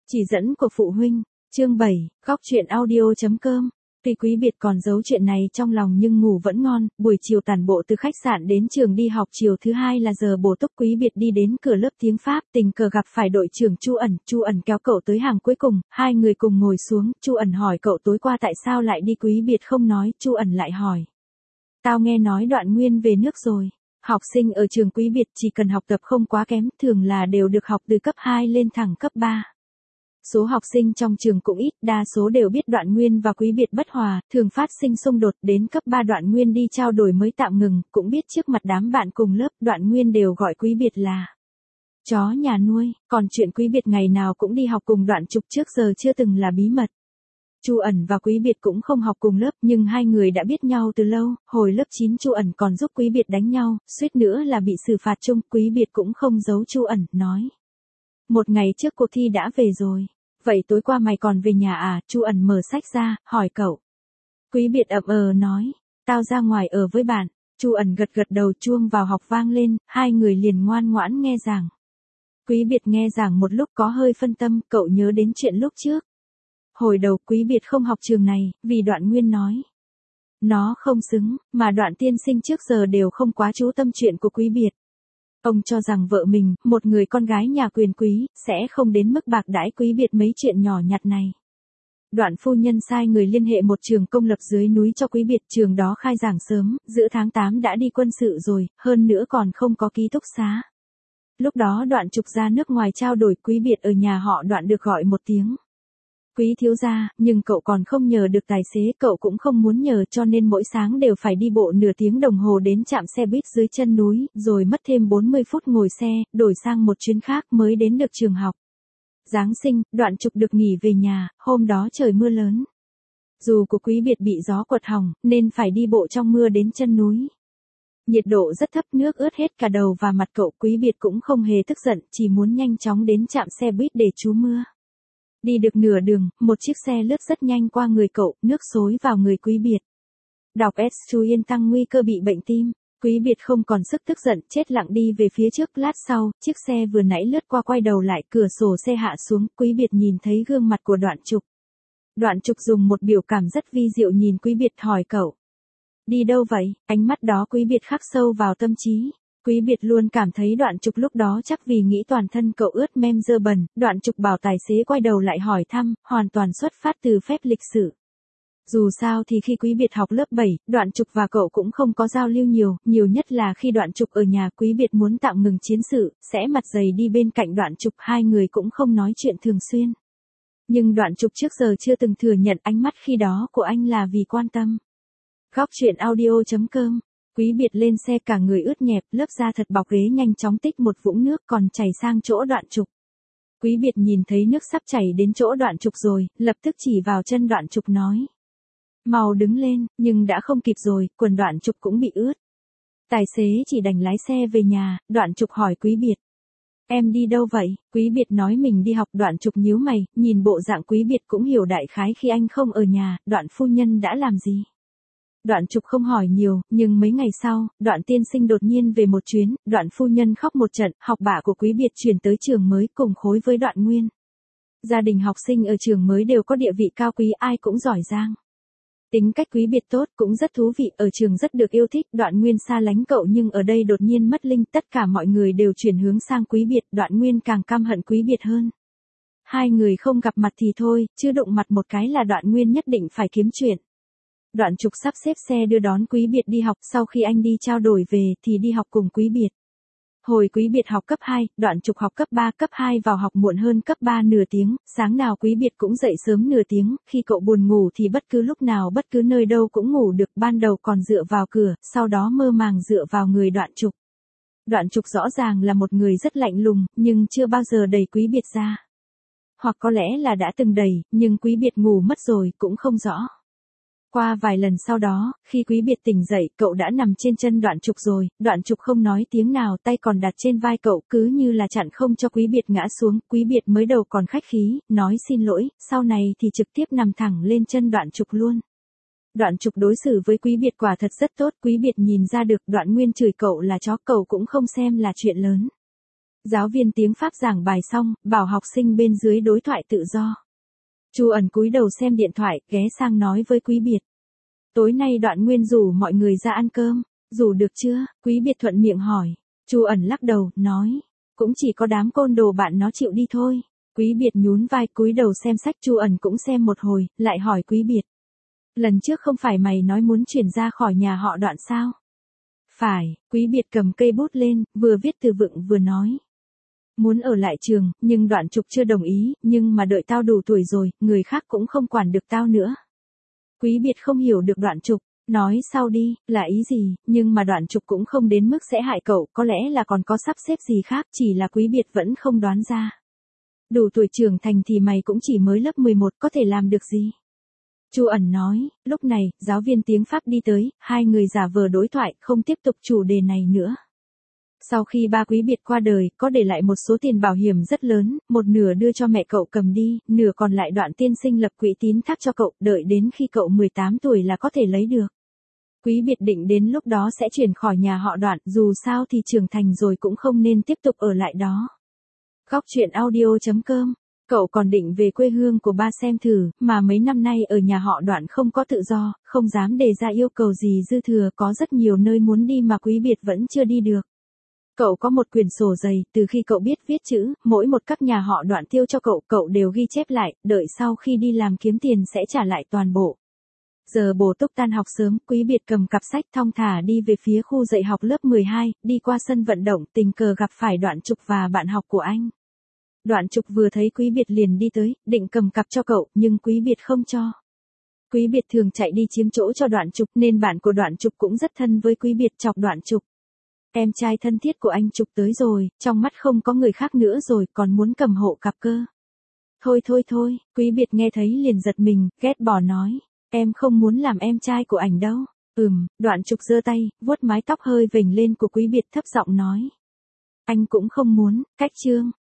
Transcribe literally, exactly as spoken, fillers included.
Chỉ dẫn của phụ huynh, chương bảy, góc truyện audio.com. Tuy Quý Biệt còn giấu chuyện này trong lòng nhưng ngủ vẫn ngon, buổi chiều tản bộ từ khách sạn đến trường đi học, chiều thứ hai là giờ bổ túc. Quý Biệt đi đến cửa lớp tiếng Pháp, tình cờ gặp phải đội trưởng Chu ẩn, Chu ẩn kéo cậu tới hàng cuối cùng, hai người cùng ngồi xuống, Chu ẩn hỏi cậu tối qua tại sao lại đi. Quý Biệt không nói, Chu ẩn lại hỏi. Tao nghe nói Đoạn Nguyên về nước rồi. Học sinh ở trường Quý Biệt chỉ cần học tập không quá kém, thường là đều được học từ cấp hai lên thẳng cấp ba. Số học sinh trong trường cũng ít, đa số đều biết Đoạn Nguyên và Quý Biệt bất hòa, thường phát sinh xung đột. Đến cấp ba Đoạn Nguyên đi trao đổi mới tạm ngừng, cũng biết trước mặt đám bạn cùng lớp, Đoạn Nguyên đều gọi Quý Biệt là chó nhà nuôi, còn chuyện Quý Biệt ngày nào cũng đi học cùng Đoạn Trục trước giờ chưa từng là bí mật. Chu ẩn và Quý Biệt cũng không học cùng lớp, nhưng hai người đã biết nhau từ lâu. Hồi lớp chín Chu ẩn còn giúp Quý Biệt đánh nhau, suýt nữa là bị xử phạt chung. Quý Biệt cũng không giấu Chu ẩn, nói: một ngày trước cuộc thi đã về rồi. Vậy tối qua mày còn về nhà à? Chu ẩn mở sách ra, hỏi cậu. Quý Biệt ậm ờ nói: tao ra ngoài ở với bạn. Chu ẩn gật gật đầu. Chuông vào học vang lên, hai người liền ngoan ngoãn nghe giảng. Quý Biệt nghe giảng một lúc có hơi phân tâm, cậu nhớ đến chuyện lúc trước. Hồi đầu Quý Biệt không học trường này, vì Đoạn Nguyên nói nó không xứng, mà Đoạn tiên sinh trước giờ đều không quá chú tâm chuyện của Quý Biệt. Ông cho rằng vợ mình, một người con gái nhà quyền quý, sẽ không đến mức bạc đãi Quý Biệt mấy chuyện nhỏ nhặt này. Đoạn phu nhân sai người liên hệ một trường công lập dưới núi cho Quý Biệt, trường đó khai giảng sớm, giữa tháng tám đã đi quân sự rồi, hơn nữa còn không có ký túc xá. Lúc đó Đoạn Trục ra nước ngoài trao đổi, Quý Biệt ở nhà họ Đoạn được gọi một tiếng Quý thiếu gia, nhưng cậu còn không nhờ được tài xế, cậu cũng không muốn nhờ, cho nên mỗi sáng đều phải đi bộ nửa tiếng đồng hồ đến trạm xe buýt dưới chân núi, rồi mất thêm bốn mươi phút ngồi xe, đổi sang một chuyến khác mới đến được trường học. Giáng sinh, Đoạn Trục được nghỉ về nhà, hôm đó trời mưa lớn. Dù của Quý Biệt bị gió quật hỏng, nên phải đi bộ trong mưa đến chân núi. Nhiệt độ rất thấp, nước ướt hết cả đầu và mặt cậu. Quý Biệt cũng không hề tức giận, chỉ muốn nhanh chóng đến trạm xe buýt để trú mưa. Đi được nửa đường, một chiếc xe lướt rất nhanh qua người cậu, nước xối vào người Quý Biệt. Đọc S chú yên tăng nguy cơ bị bệnh tim. Quý Biệt không còn sức tức giận, chết lặng đi về phía trước. Lát sau, chiếc xe vừa nãy lướt qua quay đầu lại, cửa sổ xe hạ xuống, Quý Biệt nhìn thấy gương mặt của Đoạn Trục. Đoạn Trục dùng một biểu cảm rất vi diệu nhìn Quý Biệt, hỏi cậu: đi đâu vậy? Ánh mắt đó Quý Biệt khắc sâu vào tâm trí. Quý Biệt luôn cảm thấy Đoạn Trục lúc đó chắc vì nghĩ toàn thân cậu ướt mem dơ bẩn. Đoạn Trục bảo tài xế quay đầu lại hỏi thăm, hoàn toàn xuất phát từ phép lịch sự. Dù sao thì khi Quý Biệt học lớp bảy, Đoạn Trục và cậu cũng không có giao lưu nhiều, nhiều nhất là khi Đoạn Trục ở nhà. Quý Biệt muốn tạm ngừng chiến sự, sẽ mặt dày đi bên cạnh Đoạn Trục, hai người cũng không nói chuyện thường xuyên. Nhưng Đoạn Trục trước giờ chưa từng thừa nhận ánh mắt khi đó của anh là vì quan tâm. Góc truyện audio.com. Quý Biệt lên xe cả người ướt nhẹp, lớp da thật bọc ghế nhanh chóng tích một vũng nước còn chảy sang chỗ Đoạn Trục. Quý Biệt nhìn thấy nước sắp chảy đến chỗ Đoạn Trục rồi, lập tức chỉ vào chân Đoạn Trục nói: mau đứng lên, nhưng đã không kịp rồi, quần Đoạn Trục cũng bị ướt. Tài xế chỉ đành lái xe về nhà. Đoạn Trục hỏi Quý Biệt: em đi đâu vậy? Quý Biệt nói mình đi học. Đoạn Trục nhíu mày, nhìn bộ dạng Quý Biệt cũng hiểu đại khái khi anh không ở nhà, Đoạn phu nhân đã làm gì. Đoạn Trục không hỏi nhiều, nhưng mấy ngày sau, Đoạn tiên sinh đột nhiên về một chuyến, Đoạn phu nhân khóc một trận, học bạ của Quý Biệt chuyển tới trường mới cùng khối với Đoạn Nguyên. Gia đình học sinh ở trường mới đều có địa vị cao quý, ai cũng giỏi giang. Tính cách Quý Biệt tốt, cũng rất thú vị, ở trường rất được yêu thích. Đoạn Nguyên xa lánh cậu nhưng ở đây đột nhiên mất linh, tất cả mọi người đều chuyển hướng sang Quý Biệt, Đoạn Nguyên càng căm hận Quý Biệt hơn. Hai người không gặp mặt thì thôi, chứ đụng mặt một cái là Đoạn Nguyên nhất định phải kiếm chuyện. Đoạn Trục sắp xếp xe đưa đón Quý Biệt đi học, sau khi anh đi trao đổi về thì đi học cùng Quý Biệt. Hồi Quý Biệt học cấp hai, Đoạn Trục học cấp ba, cấp hai vào học muộn hơn cấp ba nửa tiếng, sáng nào Quý Biệt cũng dậy sớm nửa tiếng, khi cậu buồn ngủ thì bất cứ lúc nào bất cứ nơi đâu cũng ngủ được, ban đầu còn dựa vào cửa, sau đó mơ màng dựa vào người Đoạn Trục. Đoạn Trục rõ ràng là một người rất lạnh lùng, nhưng chưa bao giờ đẩy Quý Biệt ra. Hoặc có lẽ là đã từng đẩy, nhưng Quý Biệt ngủ mất rồi, cũng không rõ. Qua vài lần sau đó, khi Quý Biệt tỉnh dậy, cậu đã nằm trên chân Đoạn Trục rồi. Đoạn Trục không nói tiếng nào, tay còn đặt trên vai cậu, cứ như là chặn không cho Quý Biệt ngã xuống. Quý Biệt mới đầu còn khách khí, nói xin lỗi, sau này thì trực tiếp nằm thẳng lên chân Đoạn Trục luôn. Đoạn Trục đối xử với Quý Biệt quả thật rất tốt, Quý Biệt nhìn ra được. Đoạn Nguyên chửi cậu là chó, cậu cũng không xem là chuyện lớn. Giáo viên tiếng Pháp giảng bài xong, bảo học sinh bên dưới đối thoại tự do. Chu ẩn cúi đầu xem điện thoại, ghé sang nói với Quý Biệt. Tối nay Đoạn Nguyên rủ mọi người ra ăn cơm, rủ được chưa? Quý Biệt thuận miệng hỏi. Chu ẩn lắc đầu, nói. Cũng chỉ có đám côn đồ bạn nó chịu đi thôi. Quý Biệt nhún vai cúi đầu xem sách. Chu ẩn cũng xem một hồi, lại hỏi Quý Biệt. Lần trước không phải mày nói muốn chuyển ra khỏi nhà họ Đoạn sao? Phải, Quý Biệt cầm cây bút lên, vừa viết từ vựng vừa nói. Muốn ở lại trường, nhưng Đoạn Trục chưa đồng ý, nhưng mà đợi tao đủ tuổi rồi, người khác cũng không quản được tao nữa. Quý Biệt không hiểu được Đoạn Trục, nói sau đi, là ý gì, nhưng mà Đoạn Trục cũng không đến mức sẽ hại cậu, có lẽ là còn có sắp xếp gì khác, chỉ là Quý Biệt vẫn không đoán ra. Đủ tuổi trưởng thành thì mày cũng chỉ mới lớp mười một, có thể làm được gì? Chu ẩn nói, lúc này, giáo viên tiếng Pháp đi tới, hai người giả vờ đối thoại, không tiếp tục chủ đề này nữa. Sau khi ba Quý Biệt qua đời, có để lại một số tiền bảo hiểm rất lớn, một nửa đưa cho mẹ cậu cầm đi, nửa còn lại Đoạn tiên sinh lập quỹ tín thác cho cậu, đợi đến khi cậu mười tám tuổi là có thể lấy được. Quý Biệt định đến lúc đó sẽ chuyển khỏi nhà họ Đoạn, dù sao thì trưởng thành rồi cũng không nên tiếp tục ở lại đó. Góc truyện audio chấm com. Cậu còn định về quê hương của ba xem thử, mà mấy năm nay ở nhà họ Đoạn không có tự do, không dám đề ra yêu cầu gì dư thừa, có rất nhiều nơi muốn đi mà Quý Biệt vẫn chưa đi được. Cậu có một quyển sổ dày, từ khi cậu biết viết chữ, mỗi một các nhà họ Đoạn tiêu cho cậu, cậu đều ghi chép lại, đợi sau khi đi làm kiếm tiền sẽ trả lại toàn bộ. Giờ bổ túc tan học sớm, Quý Biệt cầm cặp sách thong thả đi về phía khu dạy học lớp mười hai, đi qua sân vận động, tình cờ gặp phải Đoạn Trục và bạn học của anh. Đoạn Trục vừa thấy Quý Biệt liền đi tới, định cầm cặp cho cậu, nhưng Quý Biệt không cho. Quý Biệt thường chạy đi chiếm chỗ cho Đoạn Trục, nên bạn của Đoạn Trục cũng rất thân với Quý Biệt, chọc Đoạn Trục. Em trai thân thiết của anh Trục tới rồi, trong mắt không có người khác nữa rồi, còn muốn cầm hộ cặp cơ. Thôi thôi thôi, Quý Biệt nghe thấy liền giật mình, ghét bỏ nói. Em không muốn làm em trai của ảnh đâu. Ừm, Đoạn Trục giơ tay, vuốt mái tóc hơi vểnh lên của Quý Biệt thấp giọng nói. Anh cũng không muốn, cách chương.